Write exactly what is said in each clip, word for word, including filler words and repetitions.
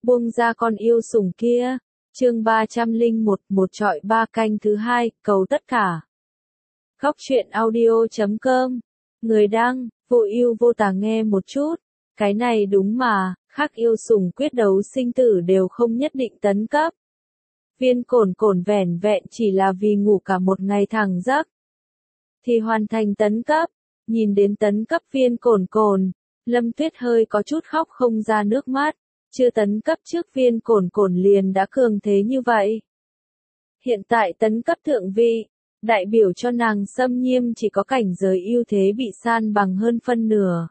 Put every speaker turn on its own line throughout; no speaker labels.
buông ra con yêu sủng kia. Chương ba trăm lẻ một, một trọi ba canh thứ hai, cầu tất cả. Góc truyện audio chấm com. Người đăng, vô ưu vô tà nghe một chút. Cái này đúng mà, khác yêu sủng quyết đấu sinh tử đều không nhất định tấn cấp. Viên cổn cổn vẻn vẹn chỉ là vì ngủ cả một ngày thẳng giấc thì hoàn thành tấn cấp. Nhìn đến tấn cấp viên cổn cổn, Lâm Tuyết hơi có chút khóc không ra nước mắt. Chưa tấn cấp trước viên cổn cổn liền đã cường thế như vậy. Hiện tại tấn cấp thượng vị, đại biểu cho nàng Xâm Nhiêm chỉ có cảnh giới ưu thế bị san bằng hơn phân nửa.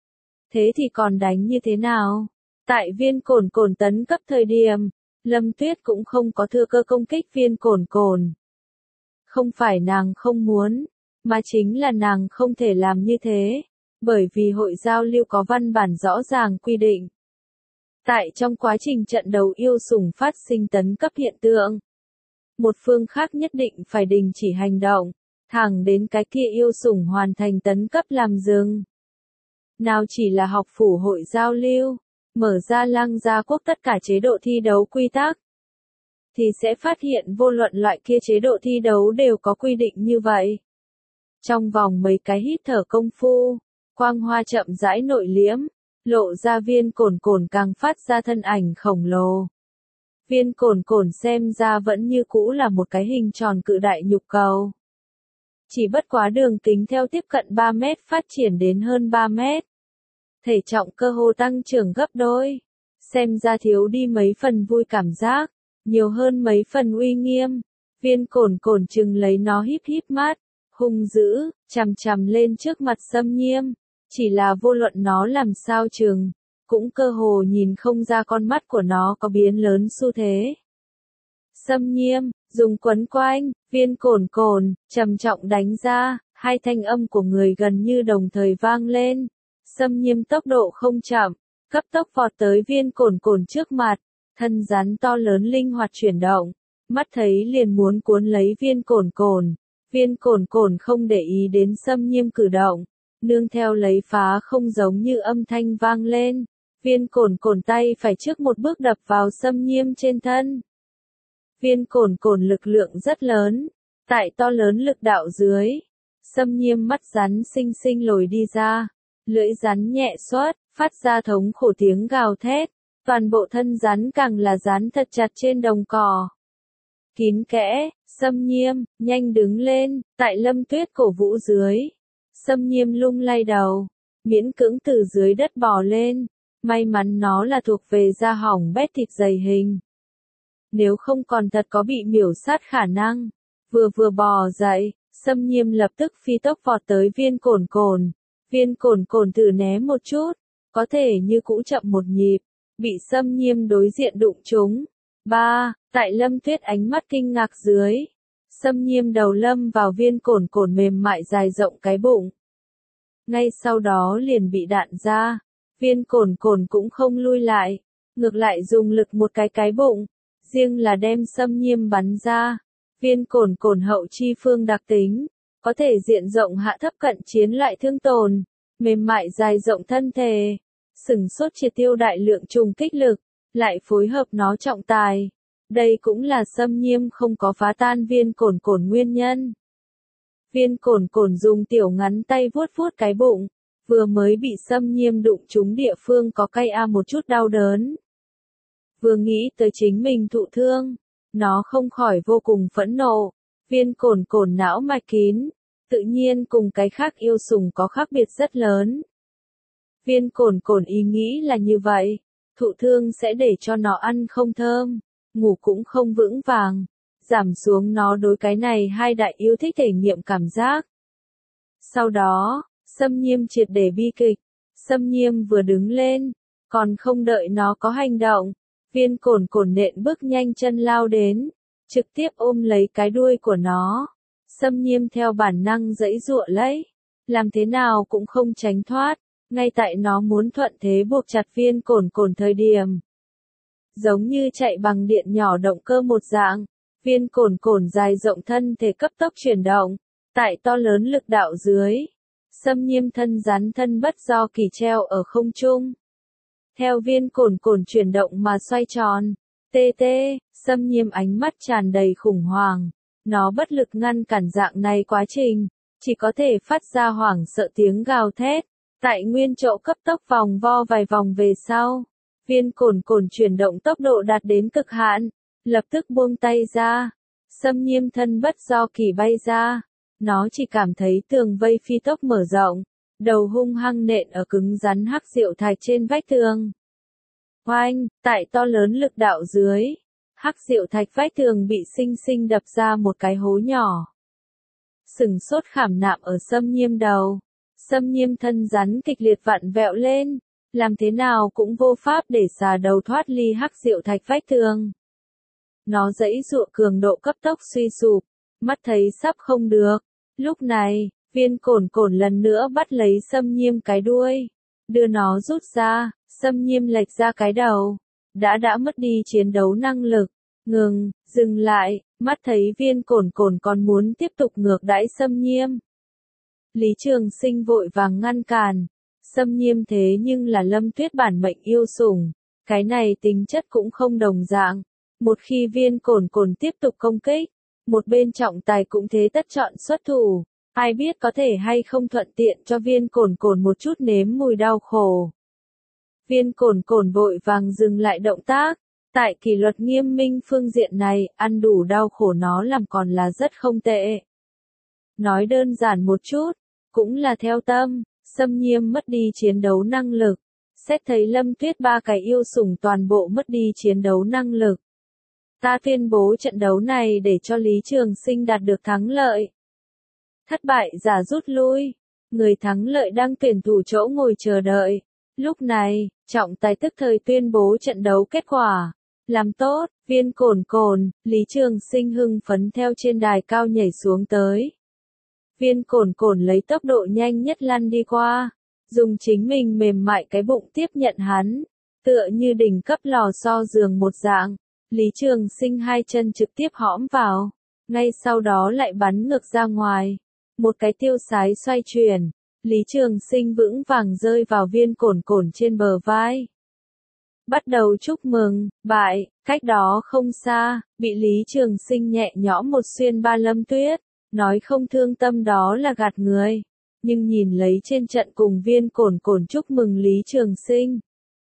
Thế thì còn đánh như thế nào? Tại viên cổn cổn tấn cấp thời điểm, Lâm Tuyết cũng không có thừa cơ công kích viên cổn cổn. Không phải nàng không muốn, mà chính là nàng không thể làm như thế, bởi vì hội giao lưu có văn bản rõ ràng quy định. Tại trong quá trình trận đấu yêu sủng phát sinh tấn cấp hiện tượng, một phương khác nhất định phải đình chỉ hành động, thẳng đến cái kia yêu sủng hoàn thành tấn cấp làm dừng. Nào chỉ là học phủ hội giao lưu, mở ra Lăng Gia Quốc tất cả chế độ thi đấu quy tắc, thì sẽ phát hiện vô luận loại kia chế độ thi đấu đều có quy định như vậy. Trong vòng mấy cái hít thở công phu, quang hoa chậm rãi nội liễm, lộ ra viên cổn cổn càng phát ra thân ảnh khổng lồ. Viên cổn cổn xem ra vẫn như cũ là một cái hình tròn cự đại nhục cầu. Chỉ bất quá đường kính theo tiếp cận ba mét phát triển đến hơn ba mét. Thể trọng cơ hồ tăng trưởng gấp đôi. Xem ra thiếu đi mấy phần vui cảm giác, nhiều hơn mấy phần uy nghiêm. Viên cổn cổn chừng lấy nó híp híp mắt, hung dữ, chằm chằm lên trước mặt Xâm Nhiêm. Chỉ là vô luận nó làm sao chừng, cũng cơ hồ nhìn không ra con mắt của nó có biến lớn xu thế. Xâm Nhiêm, dùng quấn quanh, viên cổn cổn, trầm trọng đánh ra, hai thanh âm của người gần như đồng thời vang lên. Xâm Nhiêm tốc độ không chậm, cấp tốc vọt tới viên cổn cổn trước mặt, thân rắn to lớn linh hoạt chuyển động, mắt thấy liền muốn cuốn lấy viên cổn cổn. Viên cổn cổn không để ý đến Xâm Nhiêm cử động, nương theo lấy phá không giống như âm thanh vang lên, viên cổn cổn tay phải trước một bước đập vào Xâm Nhiêm trên thân. Viên cổn cổn lực lượng rất lớn, tại to lớn lực đạo dưới, Xâm Nhiêm mắt rắn xinh xinh lồi đi ra, lưỡi rắn nhẹ xoát, phát ra thống khổ tiếng gào thét, toàn bộ thân rắn càng là dán thật chặt trên đồng cỏ. Kín kẽ, Xâm Nhiêm, nhanh đứng lên, tại Lâm Tuyết cổ vũ dưới. Xâm Nhiêm lung lay đầu, miễn cưỡng từ dưới đất bò lên, may mắn nó là thuộc về da hỏng bét thịt dày hình. Nếu không còn thật có bị miểu sát khả năng. Vừa vừa bò dậy, Xâm Nhiêm lập tức phi tốc vọt tới viên cổn cổn. Viên cổn cổn thử né một chút, có thể như cũ chậm một nhịp, bị Xâm Nhiêm đối diện đụng trúng. Ba, tại Lâm Tuyết ánh mắt kinh ngạc dưới, Xâm Nhiêm đầu lâm vào viên cổn cổn mềm mại dài rộng cái bụng. Ngay sau đó liền bị đạn ra, viên cổn cổn cũng không lui lại, ngược lại dùng lực một cái cái bụng, riêng là đem Xâm Nhiêm bắn ra. Viên cổn cổn hậu chi phương đặc tính, có thể diện rộng hạ thấp cận chiến loại thương tổn, mềm mại dài rộng thân thể, sừng sốt triệt tiêu đại lượng trùng kích lực, lại phối hợp nó trọng tài. Đây cũng là Xâm Nhiêm không có phá tan viên cổn cổn nguyên nhân. Viên cổn cổn dùng tiểu ngắn tay vuốt vuốt cái bụng, vừa mới bị Xâm Nhiêm đụng trúng địa phương có cay a một chút đau đớn. Vừa nghĩ tới chính mình thụ thương, nó không khỏi vô cùng phẫn nộ. Viên cổn cổn não mạch kín, tự nhiên cùng cái khác yêu sủng có khác biệt rất lớn. Viên cổn cổn ý nghĩ là như vậy, thụ thương sẽ để cho nó ăn không thơm, ngủ cũng không vững vàng, giảm xuống nó đối cái này hai đại yêu thích thể nghiệm cảm giác. Sau đó, Xâm Nhiêm triệt để bi kịch, Xâm Nhiêm vừa đứng lên, còn không đợi nó có hành động, viên cổn cổn nện bước nhanh chân lao đến, trực tiếp ôm lấy cái đuôi của nó. Xâm Nhiêm theo bản năng giãy giụa lấy, làm thế nào cũng không tránh thoát, ngay tại nó muốn thuận thế buộc chặt viên cổn cổn thời điểm. Giống như chạy bằng điện nhỏ động cơ một dạng, viên cổn cổn dài rộng thân thể cấp tốc chuyển động, tại to lớn lực đạo dưới. Xâm Nhiêm thân rắn thân bất do kỳ treo ở không trung. theo viên cồn cồn chuyển động mà xoay tròn. Tê tê, Xâm Nhiêm ánh mắt tràn đầy khủng hoảng. Nó bất lực ngăn cản dạng này quá trình, chỉ có thể phát ra hoảng sợ tiếng gào thét. Tại nguyên chỗ cấp tốc vòng vo vài vòng về sau, viên cồn cồn chuyển động tốc độ đạt đến cực hạn, lập tức buông tay ra. Xâm Nhiêm thân bất do kỳ bay ra, nó chỉ cảm thấy tường vây phi tốc mở rộng, đầu hung hăng nện ở cứng rắn hắc diệu thạch trên vách tường. Oanh, tại to lớn lực đạo dưới, hắc diệu thạch vách tường bị xinh xinh đập ra một cái hố nhỏ. Sừng sốt khảm nạm ở Xâm Nhiêm đầu, Xâm Nhiêm thân rắn kịch liệt vặn vẹo lên, làm thế nào cũng vô pháp để xà đầu thoát ly hắc diệu thạch vách tường. Nó giãy giụa cường độ cấp tốc suy sụp, mắt thấy sắp không được. Lúc này, viên cồn cồn lần nữa bắt lấy Xâm Nhiêm cái đuôi, đưa nó rút ra. Xâm Nhiêm lệch ra cái đầu, đã đã mất đi chiến đấu năng lực. Ngừng, dừng lại, mắt thấy viên cồn cồn còn muốn tiếp tục ngược đãi Xâm Nhiêm. Lý Trường Sinh vội vàng ngăn cản. Xâm Nhiêm thế nhưng là Lâm Tuyết bản mệnh yêu sủng, cái này tính chất cũng không đồng dạng. Một khi viên cồn cồn tiếp tục công kích, một bên trọng tài cũng thế tất chọn xuất thủ, ai biết có thể hay không thuận tiện cho viên cồn cồn một chút nếm mùi đau khổ. Viên cồn cồn vội vàng dừng lại động tác, tại kỷ luật nghiêm minh phương diện này, ăn đủ đau khổ nó làm còn là rất không tệ. Nói đơn giản một chút, cũng là theo tâm. Xâm Nhiêm mất đi chiến đấu năng lực, xét thấy Lâm Tuyết ba cái yêu sủng toàn bộ mất đi chiến đấu năng lực. Ta tuyên bố trận đấu này để cho Lý Trường Sinh đạt được thắng lợi. Thất bại giả rút lui, người thắng lợi đang tuyển thủ chỗ ngồi chờ đợi. Lúc này, trọng tài tức thời tuyên bố trận đấu kết quả. Làm tốt, viên cồn cồn, Lý Trường Sinh hưng phấn theo trên đài cao nhảy xuống tới. Viên cồn cồn lấy tốc độ nhanh nhất lăn đi qua, dùng chính mình mềm mại cái bụng tiếp nhận hắn, tựa như đỉnh cấp lò xo giường một dạng. Lý Trường Sinh hai chân trực tiếp hõm vào, ngay sau đó lại bắn ngược ra ngoài. Một cái tiêu sái xoay chuyển, Lý Trường Sinh vững vàng rơi vào viên cồn cồn trên bờ vai. Bắt đầu chúc mừng, bại, cách đó không xa, bị Lý Trường Sinh nhẹ nhõm một xuyên ba Lâm Tuyết. Nói không thương tâm đó là gạt người, nhưng nhìn lấy trên trận cùng viên cồn cồn chúc mừng Lý Trường Sinh.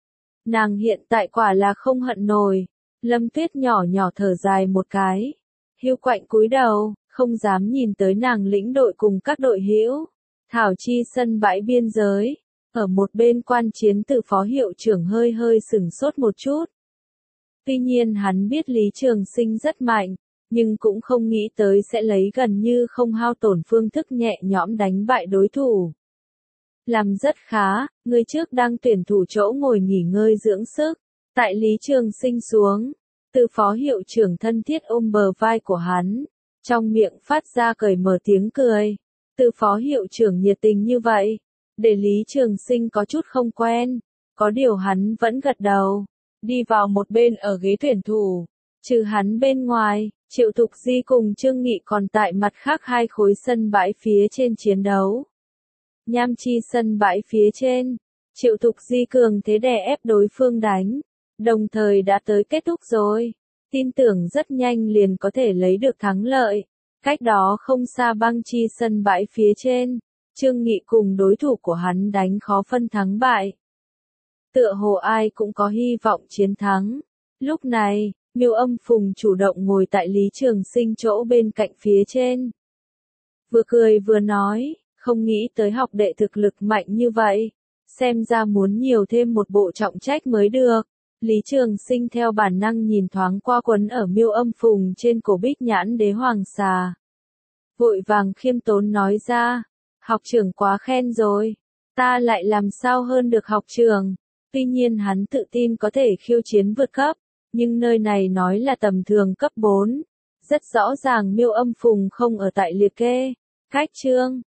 Nàng hiện tại quả là không hận nổi. Lâm Tuyết nhỏ nhỏ thở dài một cái, hiu quạnh cúi đầu, không dám nhìn tới nàng lĩnh đội cùng các đội hữu. Thảo chi sân bãi biên giới, ở một bên quan chiến từ phó hiệu trưởng hơi hơi sửng sốt một chút. Tuy nhiên hắn biết Lý Trường Sinh rất mạnh, nhưng cũng không nghĩ tới sẽ lấy gần như không hao tổn phương thức nhẹ nhõm đánh bại đối thủ. Làm rất khá, người trước đang tuyển thủ chỗ ngồi nghỉ ngơi dưỡng sức. Tại Lý Trường Sinh xuống, từ phó hiệu trưởng thân thiết ôm bờ vai của hắn, trong miệng phát ra cởi mở tiếng cười. Từ phó hiệu trưởng nhiệt tình như vậy, để Lý Trường Sinh có chút không quen, có điều hắn vẫn gật đầu, đi vào một bên ở ghế tuyển thủ. Trừ hắn bên ngoài, Triệu Thục Di cùng Trương Nghị còn tại mặt khác hai khối sân bãi phía trên chiến đấu. Nham Chi sân bãi phía trên, Triệu Thục Di cường thế đè ép đối phương đánh, đồng thời đã tới kết thúc rồi, tin tưởng rất nhanh liền có thể lấy được thắng lợi. Cách đó không xa Băng Chi sân bãi phía trên, Trương Nghị cùng đối thủ của hắn đánh khó phân thắng bại. Tựa hồ ai cũng có hy vọng chiến thắng. Lúc này, Miêu Âm Phùng chủ động ngồi tại Lý Trường Sinh chỗ bên cạnh phía trên. Vừa cười vừa nói, không nghĩ tới học đệ thực lực mạnh như vậy, xem ra muốn nhiều thêm một bộ trọng trách mới được. Lý Trường Sinh theo bản năng nhìn thoáng qua quấn ở Miêu Âm Phùng trên cổ Bích Nhãn Đế Hoàng Xà. Vội vàng khiêm tốn nói ra, học trưởng quá khen rồi, ta lại làm sao hơn được học trưởng. Tuy nhiên hắn tự tin có thể khiêu chiến vượt cấp, nhưng nơi này nói là tầm thường cấp bốn. Rất rõ ràng Miêu Âm Phùng không ở tại liệt kê. Cách chương,